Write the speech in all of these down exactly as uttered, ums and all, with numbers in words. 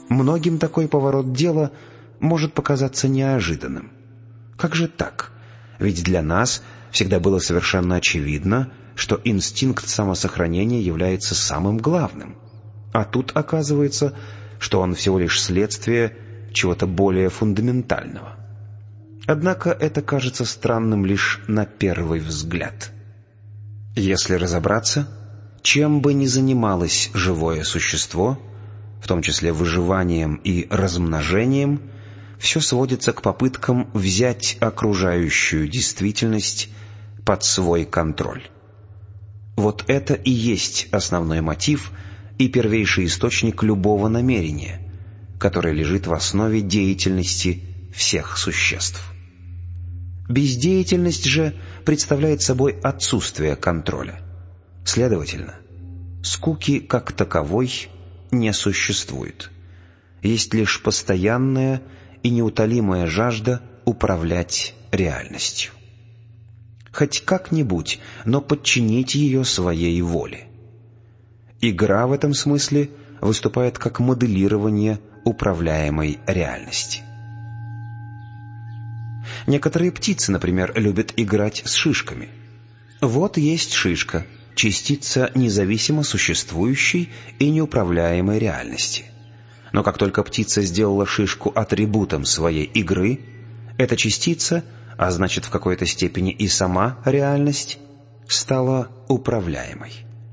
Многим такой поворот дела может показаться неожиданным. Как же так? Ведь для нас всегда было совершенно очевидно, что инстинкт самосохранения является самым главным. А тут оказывается, что он всего лишь следствие чего-то более фундаментального. Однако это кажется странным лишь на первый взгляд. Если разобраться, чем бы ни занималось живое существо, в том числе выживанием и размножением, все сводится к попыткам взять окружающую действительность под свой контроль. Вот это и есть основной мотив и первейший источник любого намерения, которое лежит в основе деятельности всех существ. Бездеятельность же представляет собой отсутствие контроля. Следовательно, скуки как таковой не существует. Есть лишь постоянная и неутолимая жажда управлять реальностью. Хоть как-нибудь, но подчинить ее своей воле. Игра в этом смысле выступает как моделирование управляемой реальности. Некоторые птицы, например, любят играть с шишками. Вот есть шишка, частица независимо существующей и неуправляемой реальности. Но как только птица сделала шишку атрибутом своей игры, эта частица, а значит в какой-то степени и сама реальность, стала управляемой.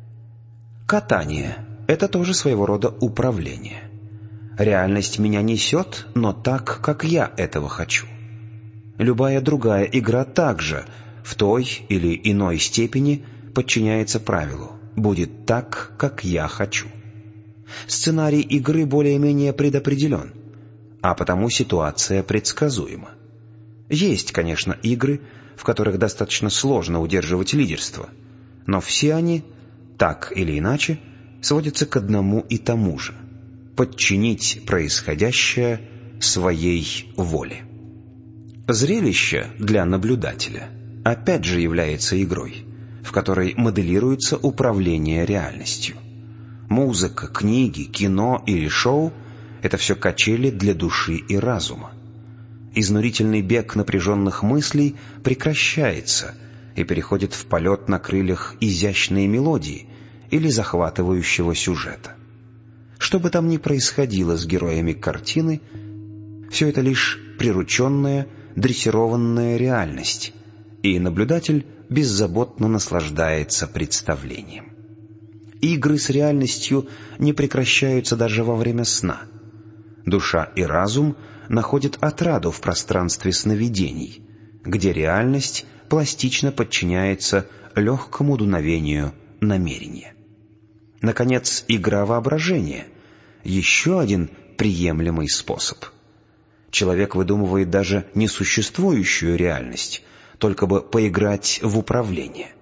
Катание — это тоже своего рода управление. Реальность меня несет, но так, как я этого хочу. Любая другая игра также в той или иной степени подчиняется правилу «будет так, как я хочу». Сценарий игры более-менее предопределен, а потому ситуация предсказуема. Есть, конечно, игры, в которых достаточно сложно удерживать лидерство, но все они, так или иначе, сводятся к одному и тому же — подчинить происходящее своей воле. Зрелище для наблюдателя опять же является игрой, в которой моделируется управление реальностью. Музыка, книги, кино или шоу — это все качели для души и разума. Изнурительный бег напряженных мыслей прекращается и переходит в полет на крыльях изящной мелодии или захватывающего сюжета. Что бы там ни происходило с героями картины, все это лишь прирученная, дрессированная реальность, и наблюдатель беззаботно наслаждается представлением. Игры с реальностью не прекращаются даже во время сна. Душа и разум находят отраду в пространстве сновидений, где реальность пластично подчиняется легкому дуновению намерения. Наконец, игра воображения — еще один приемлемый способ. Человек выдумывает даже несуществующую реальность, только бы поиграть в управление.